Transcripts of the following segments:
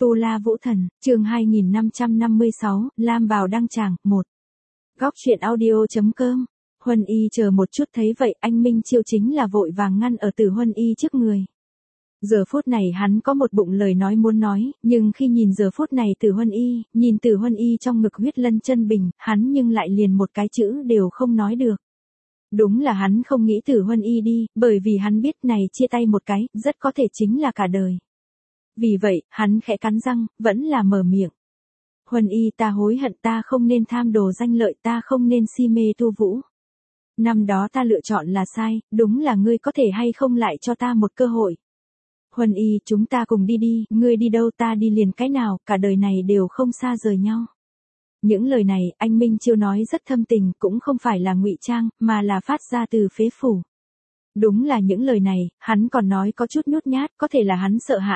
Tu La Vũ Thần, chương 2556, Lam Bào đăng tràng, 1. Góc truyện audio.com. Huân Y chờ một chút thấy vậy, anh Minh Chiêu chính là vội vàng ngăn ở Từ Huân Y trước người. Giờ phút này hắn có một bụng lời nói muốn nói, nhưng khi nhìn giờ phút này Từ Huân Y, nhìn Từ Huân Y trong ngực huyết lân chân bình, hắn nhưng lại liền một cái chữ đều không nói được. Đúng là hắn không nghĩ Từ Huân Y đi, bởi vì hắn biết này chia tay một cái, rất có thể chính là cả đời. Vì vậy, hắn khẽ cắn răng, vẫn là mở miệng. Huân Y, ta hối hận, ta không nên tham đồ danh lợi, ta không nên si mê tu vũ. Năm đó ta lựa chọn là sai, đúng là ngươi có thể hay không lại cho ta một cơ hội. Huân Y, chúng ta cùng đi đi, ngươi đi đâu ta đi liền cái nào, cả đời này đều không xa rời nhau. Những lời này, anh Minh Chiêu nói rất thâm tình, cũng không phải là ngụy trang, mà là phát ra từ phế phủ. Đúng là những lời này, hắn còn nói có chút nhút nhát, có thể là hắn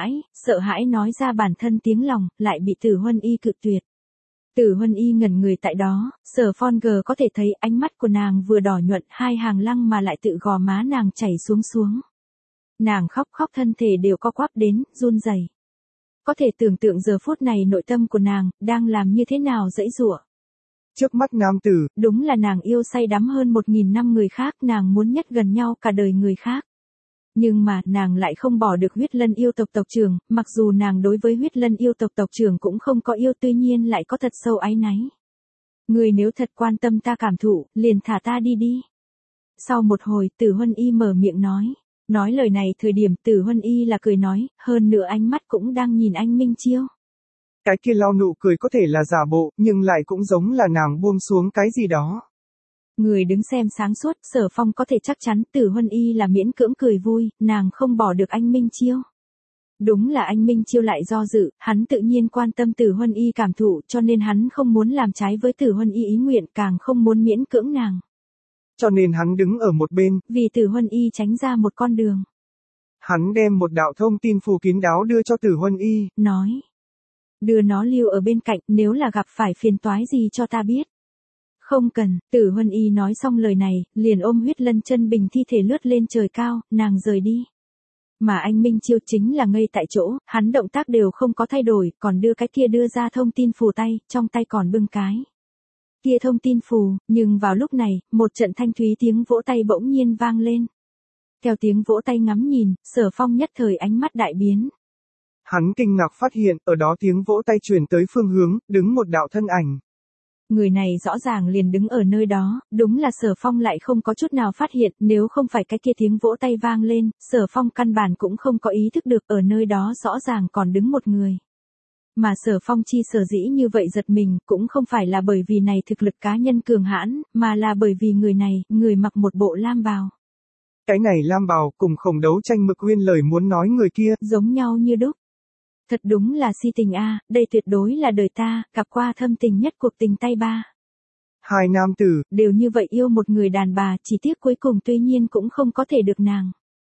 sợ hãi nói ra bản thân tiếng lòng, lại bị Từ Huân Y cự tuyệt. Từ Huân Y ngẩn người tại đó, Sở Phong G có thể thấy ánh mắt của nàng vừa đỏ nhuận, hai hàng lăng mà lại tự gò má nàng chảy xuống. Nàng khóc thân thể đều co quắp đến, run rẩy. Có thể tưởng tượng giờ phút này nội tâm của nàng, đang làm như thế nào dãy giụa. Trước mắt nam tử, đúng là nàng yêu say đắm hơn 1000 năm người khác, nàng muốn nhất gần nhau cả đời người khác. Nhưng mà, nàng lại không bỏ được huyết lân yêu tộc tộc trưởng, mặc dù nàng đối với huyết lân yêu tộc tộc trưởng cũng không có yêu, tuy nhiên lại có thật sâu áy náy. Người nếu thật quan tâm ta cảm thụ, liền thả ta đi. Sau một hồi, Từ Huân Y mở miệng nói. Nói lời này thời điểm Từ Huân Y là cười nói, hơn nữa ánh mắt cũng đang nhìn anh Minh Chiêu. Cái kia lau nụ cười có thể là giả bộ, nhưng lại cũng giống là nàng buông xuống cái gì đó. Người đứng xem sáng suốt, Sở Phong có thể chắc chắn Từ Huân Y là miễn cưỡng cười vui, nàng không bỏ được anh Minh Chiêu. Đúng là anh Minh Chiêu lại do dự, hắn tự nhiên quan tâm Từ Huân Y cảm thụ, cho nên hắn không muốn làm trái với Từ Huân Y ý nguyện, càng không muốn miễn cưỡng nàng. Cho nên hắn đứng ở một bên, vì Từ Huân Y tránh ra một con đường. Hắn đem một đạo thông tin phù kín đáo đưa cho Từ Huân Y, nói. Đưa nó lưu ở bên cạnh, nếu là gặp phải phiền toái gì cho ta biết. Không cần, Từ Huân Y nói xong lời này, liền ôm huyết lân chân bình thi thể lướt lên trời cao, nàng rời đi. Mà anh Minh Chiêu chính là ngây tại chỗ, hắn động tác đều không có thay đổi, còn đưa cái kia đưa ra thông tin phù tay, trong tay còn bưng cái kia thông tin phù, nhưng vào lúc này, một trận thanh thúy tiếng vỗ tay bỗng nhiên vang lên. Theo tiếng vỗ tay ngắm nhìn, Sở Phong nhất thời ánh mắt đại biến. Hắn kinh ngạc phát hiện, ở đó tiếng vỗ tay truyền tới phương hướng, đứng một đạo thân ảnh. Người này rõ ràng liền đứng ở nơi đó, đúng là Sở Phong lại không có chút nào phát hiện, nếu không phải cái kia tiếng vỗ tay vang lên, Sở Phong căn bản cũng không có ý thức được ở nơi đó rõ ràng còn đứng một người. Mà Sở Phong chi sở dĩ như vậy giật mình, cũng không phải là bởi vì này thực lực cá nhân cường hãn, mà là bởi vì người này, người mặc một bộ lam bào. Cái này lam bào, cùng Khổng Đấu Tranh Mực Uyên lời muốn nói người kia, giống nhau như đúc. Thật đúng là si tình a, đây tuyệt đối là đời ta, gặp qua thâm tình nhất cuộc tình tay ba. Hai nam tử, đều như vậy yêu một người đàn bà, chỉ tiếc cuối cùng tuy nhiên cũng không có thể được nàng.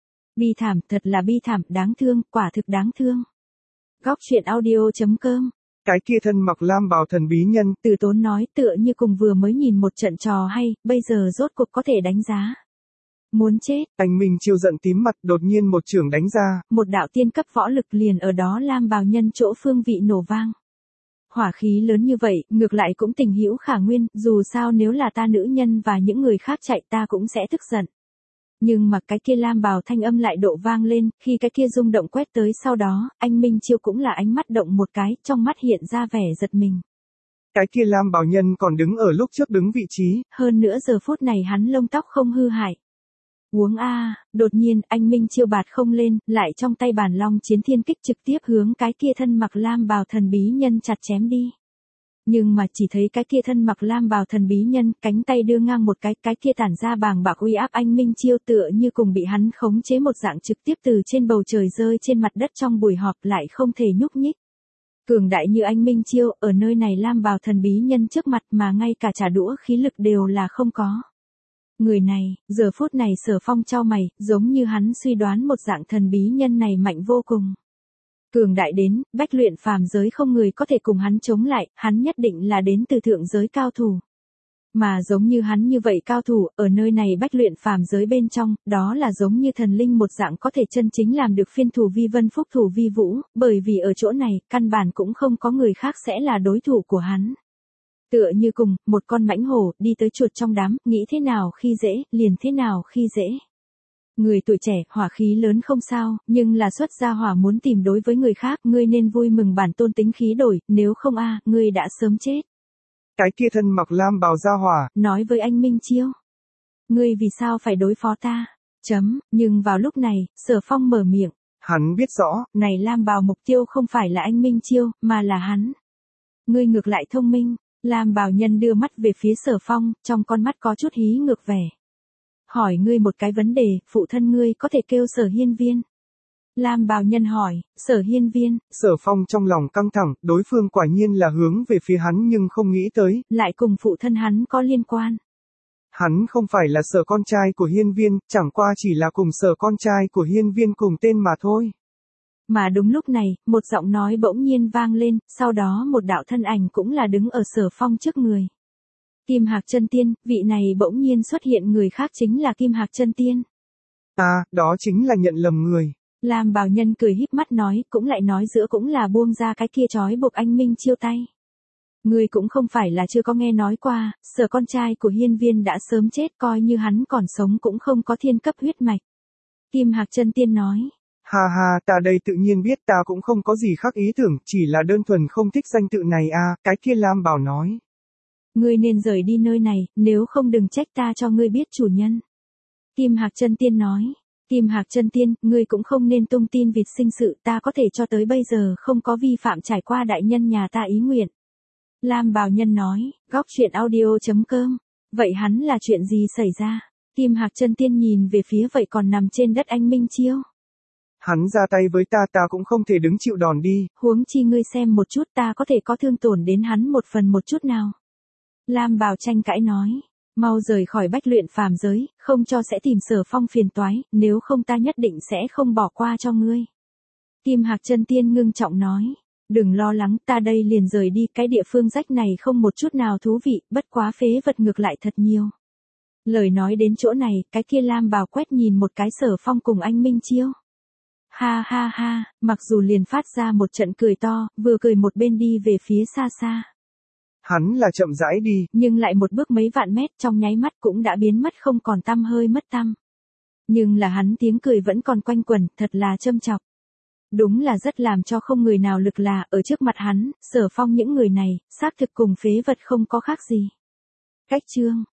Bi thảm, thật là bi thảm, đáng thương, quả thực đáng thương. Góc truyện audio.com. Cái kia thân mặc lam bào thần bí nhân, Từ Tốn nói tựa như cùng vừa mới nhìn một trận trò hay, bây giờ rốt cuộc có thể đánh giá. Muốn chết. Anh Minh Chiêu giận tím mặt, đột nhiên một chưởng đánh ra. Một đạo tiên cấp võ lực liền ở đó lam bào nhân chỗ phương vị nổ vang. Hỏa khí lớn như vậy, ngược lại cũng tình hữu khả nguyên, dù sao nếu là ta nữ nhân và những người khác chạy ta cũng sẽ tức giận. Nhưng mà cái kia lam bào thanh âm lại độ vang lên, khi cái kia rung động quét tới sau đó, anh Minh Chiêu cũng là ánh mắt động một cái, trong mắt hiện ra vẻ giật mình. Cái kia lam bào nhân còn đứng ở lúc trước đứng vị trí. Hơn nữa giờ phút này hắn lông tóc không hư hại. Uống a, đột nhiên anh Minh Chiêu bạt không lên, lại trong tay bản long chiến thiên kích trực tiếp hướng cái kia thân mặc lam bào thần bí nhân chặt chém đi. Nhưng mà chỉ thấy cái kia thân mặc lam bào thần bí nhân, cánh tay đưa ngang một cái kia tản ra bàng bạc uy áp anh Minh Chiêu tựa như cùng bị hắn khống chế một dạng trực tiếp từ trên bầu trời rơi trên mặt đất trong buổi họp lại không thể nhúc nhích. Cường đại như anh Minh Chiêu, ở nơi này lam bào thần bí nhân trước mặt mà ngay cả trả đũa khí lực đều là không có. Người này, giờ phút này Sở Phong chau mày, giống như hắn suy đoán một dạng thần bí nhân này mạnh vô cùng. Cường đại đến, bách luyện phàm giới không người có thể cùng hắn chống lại, hắn nhất định là đến từ thượng giới cao thủ. Mà giống như hắn như vậy cao thủ, ở nơi này bách luyện phàm giới bên trong, đó là giống như thần linh một dạng có thể chân chính làm được phiên thủ vi vân phúc thủ vi vũ, bởi vì ở chỗ này, căn bản cũng không có người khác sẽ là đối thủ của hắn. Tựa như cùng, một con mãnh hổ, đi tới chuột trong đám, nghĩ thế nào khi dễ, liền thế nào khi dễ. Người tuổi trẻ, hỏa khí lớn không sao, nhưng là xuất ra hỏa muốn tìm đối với người khác, ngươi nên vui mừng bản tôn tính khí đổi, nếu không ngươi đã sớm chết. Cái kia thân mặc lam bào ra hỏa, nói với anh Minh Chiêu. Ngươi vì sao phải đối phó ta? Nhưng vào lúc này, Sở Phong mở miệng. Hắn biết rõ, này lam bào mục tiêu không phải là anh Minh Chiêu, mà là hắn. Ngươi ngược lại thông minh, lam bào nhân đưa mắt về phía Sở Phong, trong con mắt có chút hí ngược vẻ. Hỏi ngươi một cái vấn đề, phụ thân ngươi có thể kêu Sở Hiên Viên. Lam bào nhân hỏi, Sở Hiên Viên. Sở Phong trong lòng căng thẳng, đối phương quả nhiên là hướng về phía hắn nhưng không nghĩ tới. Lại cùng phụ thân hắn có liên quan. Hắn không phải là Sở con trai của Hiên Viên, chẳng qua chỉ là cùng Sở con trai của Hiên Viên cùng tên mà thôi. Mà đúng lúc này, một giọng nói bỗng nhiên vang lên, sau đó một đạo thân ảnh cũng là đứng ở Sở Phong trước người. Kim Hạc Chân Tiên, vị này bỗng nhiên xuất hiện người khác chính là Kim Hạc Chân Tiên. Đó chính là nhận lầm người. Lam bào nhân cười híp mắt nói, cũng lại nói giữa cũng là buông ra cái kia trói buộc anh Minh Chiêu tay. Ngươi cũng không phải là chưa có nghe nói qua, Sở con trai của Hiên Viên đã sớm chết, coi như hắn còn sống cũng không có thiên cấp huyết mạch. Kim Hạc Chân Tiên nói. Ha, ta đây tự nhiên biết, ta cũng không có gì khác ý tưởng, chỉ là đơn thuần không thích danh tự này cái kia Lam Bảo nói. Ngươi nên rời đi nơi này, nếu không đừng trách ta cho ngươi biết chủ nhân. Kim Hạc Chân Tiên nói. Kim Hạc Chân Tiên, ngươi cũng không nên tung tin vịt sinh sự, ta có thể cho tới bây giờ không có vi phạm trải qua đại nhân nhà ta ý nguyện. Lam bào nhân nói, góc chuyện audio.com. Vậy hắn là chuyện gì xảy ra? Kim Hạc Chân Tiên nhìn về phía vậy còn nằm trên đất anh Minh Chiêu. Hắn ra tay với ta cũng không thể đứng chịu đòn đi. Huống chi ngươi xem một chút, ta có thể có thương tổn đến hắn một phần một chút nào. Lam bào tranh cãi nói, mau rời khỏi bách luyện phàm giới, không cho sẽ tìm Sở Phong phiền toái, nếu không ta nhất định sẽ không bỏ qua cho ngươi. Kim Hạc Chân Tiên ngưng trọng nói, đừng lo lắng, ta đây liền rời đi, cái địa phương rách này không một chút nào thú vị, bất quá phế vật ngược lại thật nhiều. Lời nói đến chỗ này, cái kia Lam bào quét nhìn một cái Sở Phong cùng anh Minh Chiêu. Ha, mặc dù liền phát ra một trận cười to, vừa cười một bên đi về phía xa xa. Hắn là chậm rãi đi, nhưng lại một bước mấy vạn mét trong nháy mắt cũng đã biến mất không còn tăm hơi mất tăm. Nhưng là hắn tiếng cười vẫn còn quanh quẩn, thật là châm chọc. Đúng là rất làm cho không người nào lực là, ở trước mặt hắn, Sở Phong những người này, xác thực cùng phế vật không có khác gì. Cách chương